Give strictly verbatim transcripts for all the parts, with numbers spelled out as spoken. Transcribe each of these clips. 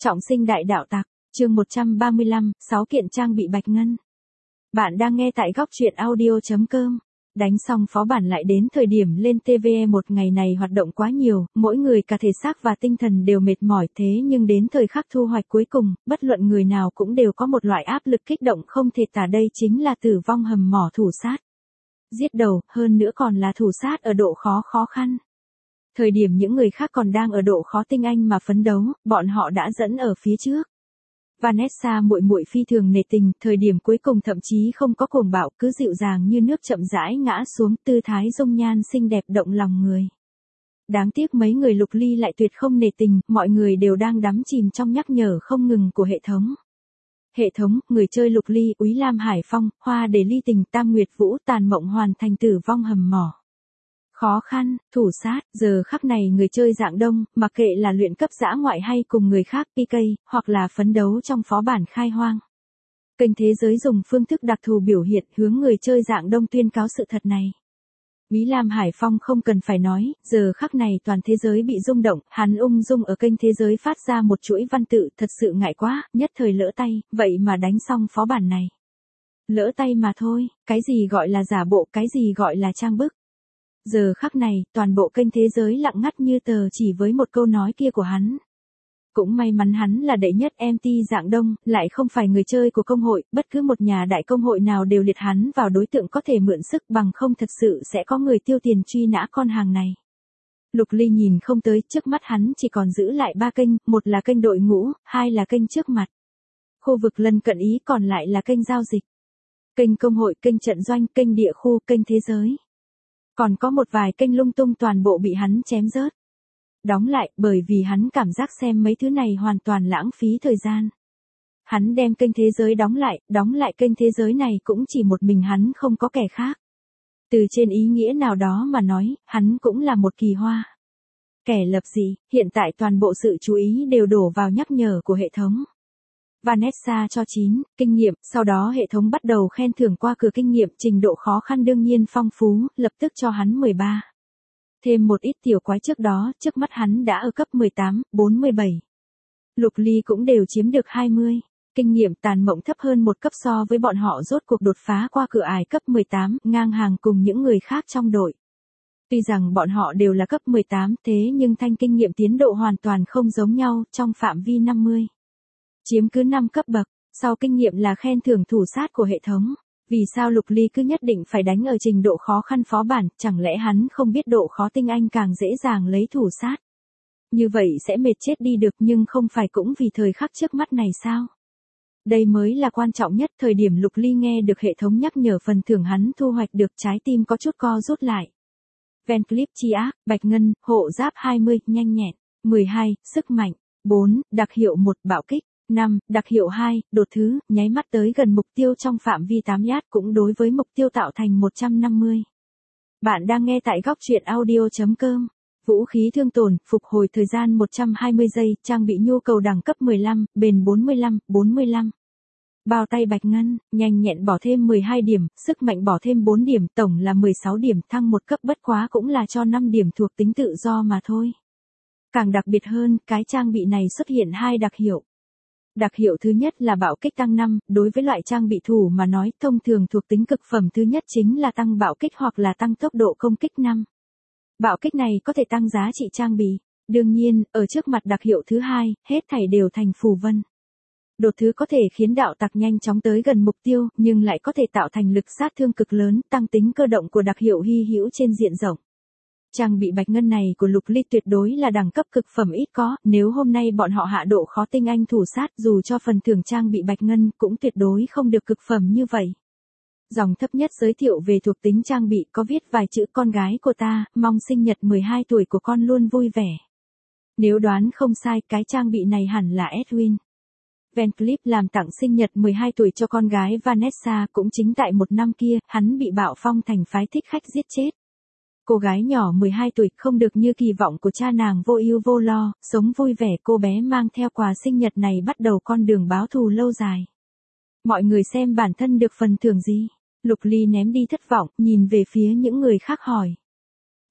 Trọng sinh đại đạo tặc, chương một trăm ba mươi lăm, sáu kiện trang bị bạch ngân. Bạn đang nghe tại góc truyện audio chấm com. Đánh xong phó bản lại đến thời điểm lên tê vê e một ngày này hoạt động quá nhiều, mỗi người cả thể xác và tinh thần đều mệt mỏi thế nhưng đến thời khắc thu hoạch cuối cùng, bất luận người nào cũng đều có một loại áp lực kích động không thể tả đây chính là tử vong hầm mỏ thủ sát. Giết đầu, hơn nữa còn là thủ sát ở độ khó khó khăn. Thời điểm những người khác còn đang ở độ khó tinh anh mà phấn đấu, bọn họ đã dẫn ở phía trước. Vanessa muội muội phi thường nể tình, thời điểm cuối cùng thậm chí không có cuồng bạo, cứ dịu dàng như nước chậm rãi ngã xuống, tư thái dung nhan xinh đẹp động lòng người. Đáng tiếc mấy người Lục Ly lại tuyệt không nể tình, mọi người đều đang đắm chìm trong nhắc nhở không ngừng của hệ thống. Hệ thống, người chơi Lục Ly, Úy Lam Hải Phong, Hoa để ly tình, Tam Nguyệt Vũ, Tàn Mộng hoàn thành tử vong hầm mỏ. Khó khăn, thủ sát, giờ khắc này người chơi dạng đông, mặc kệ là luyện cấp dã ngoại hay cùng người khác pê ca, hoặc là phấn đấu trong phó bản khai hoang. Kênh thế giới dùng phương thức đặc thù biểu hiện hướng người chơi dạng đông tuyên cáo sự thật này. Úy Lam Hải Phong không cần phải nói, giờ khắc này toàn thế giới bị rung động, hắn ung dung ở kênh thế giới phát ra một chuỗi văn tự, thật sự ngại quá, nhất thời lỡ tay, vậy mà đánh xong phó bản này. Lỡ tay mà thôi, cái gì gọi là giả bộ, cái gì gọi là trang bức. Giờ khắc này, toàn bộ kênh thế giới lặng ngắt như tờ chỉ với một câu nói kia của hắn. Cũng may mắn hắn là đệ nhất em tê dạng đông, lại không phải người chơi của công hội, bất cứ một nhà đại công hội nào đều liệt hắn vào đối tượng có thể mượn sức bằng không thật sự sẽ có người tiêu tiền truy nã con hàng này. Lục Ly nhìn không tới, trước mắt hắn chỉ còn giữ lại ba kênh, một là kênh đội ngũ, hai là kênh trước mặt. Khu vực lân cận ý còn lại là kênh giao dịch. Kênh công hội, kênh trận doanh, kênh địa khu, kênh thế giới. Còn có một vài kênh lung tung toàn bộ bị hắn chém rớt. Đóng lại, bởi vì hắn cảm giác xem mấy thứ này hoàn toàn lãng phí thời gian. Hắn đem kênh thế giới đóng lại, đóng lại kênh thế giới này cũng chỉ một mình hắn không có kẻ khác. Từ trên ý nghĩa nào đó mà nói, hắn cũng là một kỳ hoa. Kẻ lập dị, hiện tại toàn bộ sự chú ý đều đổ vào nhắc nhở của hệ thống. Vanessa cho chín, kinh nghiệm, sau đó hệ thống bắt đầu khen thưởng qua cửa kinh nghiệm, trình độ khó khăn đương nhiên phong phú, lập tức cho hắn mười ba. Thêm một ít tiểu quái trước đó, trước mắt hắn đã ở cấp mười tám, bốn mươi bảy. Lục Ly cũng đều chiếm được hai mươi. Kinh nghiệm Tàn Mộng thấp hơn một cấp so với bọn họ rốt cuộc đột phá qua cửa ải cấp mười tám, ngang hàng cùng những người khác trong đội. Tuy rằng bọn họ đều là cấp mười tám thế nhưng thanh kinh nghiệm tiến độ hoàn toàn không giống nhau, trong phạm vi năm mươi. Chiếm cứ năm cấp bậc, sau kinh nghiệm là khen thưởng thủ sát của hệ thống. Vì sao Lục Ly cứ nhất định phải đánh ở trình độ khó khăn phó bản, chẳng lẽ hắn không biết độ khó tinh anh càng dễ dàng lấy thủ sát. Như vậy sẽ mệt chết đi được nhưng không phải cũng vì thời khắc trước mắt này sao? Đây mới là quan trọng nhất, thời điểm Lục Ly nghe được hệ thống nhắc nhở phần thưởng hắn thu hoạch được trái tim có chút co rút lại. Van Clip chi ác, bạch ngân, hộ giáp hai mươi, nhanh nhẹn, mười hai, sức mạnh, bốn, đặc hiệu một, bạo kích. năm. Đặc hiệu hai, đột thứ, nháy mắt tới gần mục tiêu trong phạm vi tám yard cũng đối với mục tiêu tạo thành một trăm năm mươi. Bạn đang nghe tại góc truyện audio chấm com. Vũ khí thương tổn, phục hồi thời gian một trăm hai mươi giây, trang bị nhu cầu đẳng cấp mười lăm, bền bốn mươi lăm, bốn mươi lăm. Bao tay bạch ngân, nhanh nhẹn bỏ thêm mười hai điểm, sức mạnh bỏ thêm bốn điểm, tổng là mười sáu điểm, thăng một cấp bất quá cũng là cho năm điểm thuộc tính tự do mà thôi. Càng đặc biệt hơn, cái trang bị này xuất hiện hai đặc hiệu. Đặc hiệu thứ nhất là bạo kích tăng năm, đối với loại trang bị thủ mà nói thông thường thuộc tính cực phẩm thứ nhất chính là tăng bạo kích hoặc là tăng tốc độ công kích năm. Bạo kích này có thể tăng giá trị trang bị. Đương nhiên, ở trước mặt đặc hiệu thứ hai, hết thảy đều thành phù vân. Đột thứ có thể khiến đạo tặc nhanh chóng tới gần mục tiêu, nhưng lại có thể tạo thành lực sát thương cực lớn, tăng tính cơ động của đặc hiệu hy hữu trên diện rộng. Trang bị bạch ngân này của Lục Ly tuyệt đối là đẳng cấp cực phẩm ít có, nếu hôm nay bọn họ hạ độ khó tinh anh thủ sát dù cho phần thưởng trang bị bạch ngân cũng tuyệt đối không được cực phẩm như vậy. Dòng thấp nhất giới thiệu về thuộc tính trang bị có viết vài chữ con gái của ta, mong sinh nhật mười hai tuổi của con luôn vui vẻ. Nếu đoán không sai cái trang bị này hẳn là Edwin. Van Clip làm tặng sinh nhật mười hai tuổi cho con gái Vanessa cũng chính tại một năm kia, hắn bị bạo phong thành phái thích khách giết chết. Cô gái nhỏ mười hai tuổi không được như kỳ vọng của cha nàng vô ưu vô lo, sống vui vẻ, cô bé mang theo quà sinh nhật này bắt đầu con đường báo thù lâu dài. Mọi người xem bản thân được phần thưởng gì? Lục Ly ném đi thất vọng, nhìn về phía những người khác hỏi.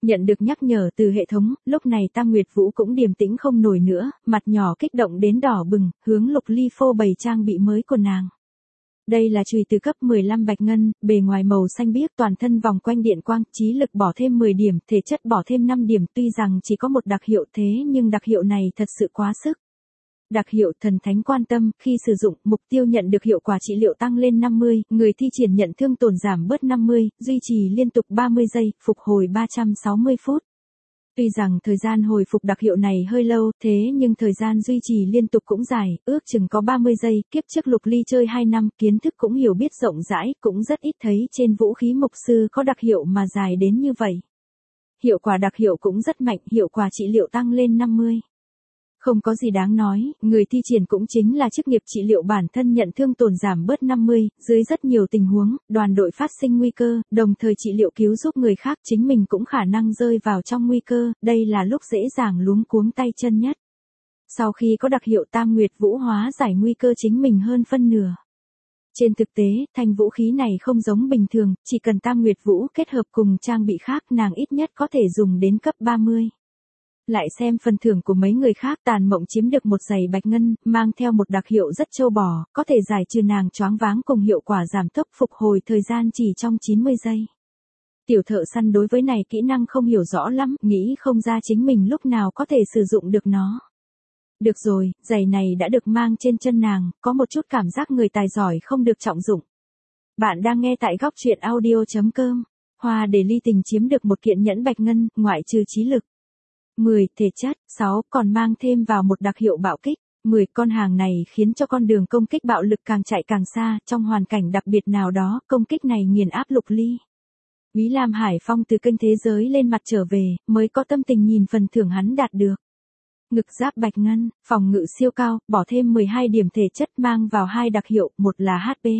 Nhận được nhắc nhở từ hệ thống, lúc này Tam Nguyệt Vũ cũng điềm tĩnh không nổi nữa, mặt nhỏ kích động đến đỏ bừng, hướng Lục Ly phô bày trang bị mới của nàng. Đây là chùy từ cấp mười lăm bạch ngân, bề ngoài màu xanh biếc, toàn thân vòng quanh điện quang, trí lực bỏ thêm mười điểm, thể chất bỏ thêm năm điểm, tuy rằng chỉ có một đặc hiệu thế nhưng đặc hiệu này thật sự quá sức. Đặc hiệu thần thánh quan tâm, khi sử dụng, mục tiêu nhận được hiệu quả trị liệu tăng lên năm mươi, người thi triển nhận thương tổn giảm bớt năm mươi, duy trì liên tục ba mươi giây, phục hồi ba trăm sáu mươi phút. Tuy rằng thời gian hồi phục đặc hiệu này hơi lâu, thế nhưng thời gian duy trì liên tục cũng dài, ước chừng có ba mươi giây, kiếp trước Lục Ly chơi hai năm, kiến thức cũng hiểu biết rộng rãi, cũng rất ít thấy trên vũ khí mục sư có đặc hiệu mà dài đến như vậy. Hiệu quả đặc hiệu cũng rất mạnh, hiệu quả trị liệu tăng lên năm mươi. Không có gì đáng nói, người thi triển cũng chính là chức nghiệp trị liệu bản thân nhận thương tổn giảm bớt năm mươi, dưới rất nhiều tình huống, đoàn đội phát sinh nguy cơ, đồng thời trị liệu cứu giúp người khác, chính mình cũng khả năng rơi vào trong nguy cơ, đây là lúc dễ dàng luống cuống tay chân nhất. Sau khi có đặc hiệu Tam Nguyệt Vũ hóa giải nguy cơ chính mình hơn phân nửa. Trên thực tế, thanh vũ khí này không giống bình thường, chỉ cần Tam Nguyệt Vũ kết hợp cùng trang bị khác nàng ít nhất có thể dùng đến cấp ba mươi. Lại xem phần thưởng của mấy người khác, Tàn Mộng chiếm được một giày bạch ngân, mang theo một đặc hiệu rất trâu bò, có thể giải trừ nàng choáng váng cùng hiệu quả giảm tốc phục hồi thời gian chỉ trong chín mươi giây. Tiểu thợ săn đối với này kỹ năng không hiểu rõ lắm, nghĩ không ra chính mình lúc nào có thể sử dụng được nó. Được rồi, giày này đã được mang trên chân nàng, có một chút cảm giác người tài giỏi không được trọng dụng. Bạn đang nghe tại góc truyện audio chấm com. Hoa để ly tình chiếm được một kiện nhẫn bạch ngân, ngoại trừ trí lực. mười. Thể chất, sáu. Còn mang thêm vào một đặc hiệu bạo kích. mười. Con hàng này khiến cho con đường công kích bạo lực càng chạy càng xa, trong hoàn cảnh đặc biệt nào đó, công kích này nghiền áp Lục Ly. Úy Lam Hải Phong từ kênh Thế Giới lên mặt trở về, mới có tâm tình nhìn phần thưởng hắn đạt được. Ngực giáp bạch ngân, phòng ngự siêu cao, bỏ thêm mười hai điểm thể chất, mang vào hai đặc hiệu, một là hát pê.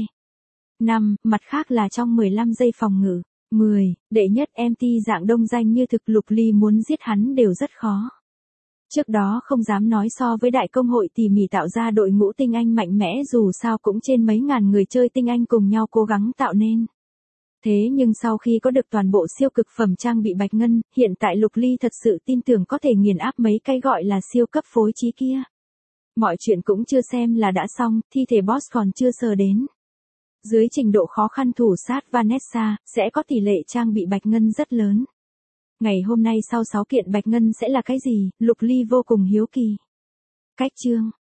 năm. Mặt khác là trong mười lăm giây phòng ngự. mười. Đệ nhất em tê dạng đông danh như thực, Lục Ly muốn giết hắn đều rất khó. Trước đó không dám nói so với đại công hội tỉ mỉ tạo ra đội ngũ tinh anh mạnh mẽ, dù sao cũng trên mấy ngàn người chơi tinh anh cùng nhau cố gắng tạo nên. Thế nhưng sau khi có được toàn bộ siêu cực phẩm trang bị bạch ngân, hiện tại Lục Ly thật sự tin tưởng có thể nghiền áp mấy cái gọi là siêu cấp phối trí kia. Mọi chuyện cũng chưa xem là đã xong, thi thể boss còn chưa sờ đến. Dưới trình độ khó khăn thủ sát Vanessa, sẽ có tỷ lệ trang bị bạch ngân rất lớn. Ngày hôm nay sau sáu kiện bạch ngân sẽ là cái gì, Lục Ly vô cùng hiếu kỳ. Cách chương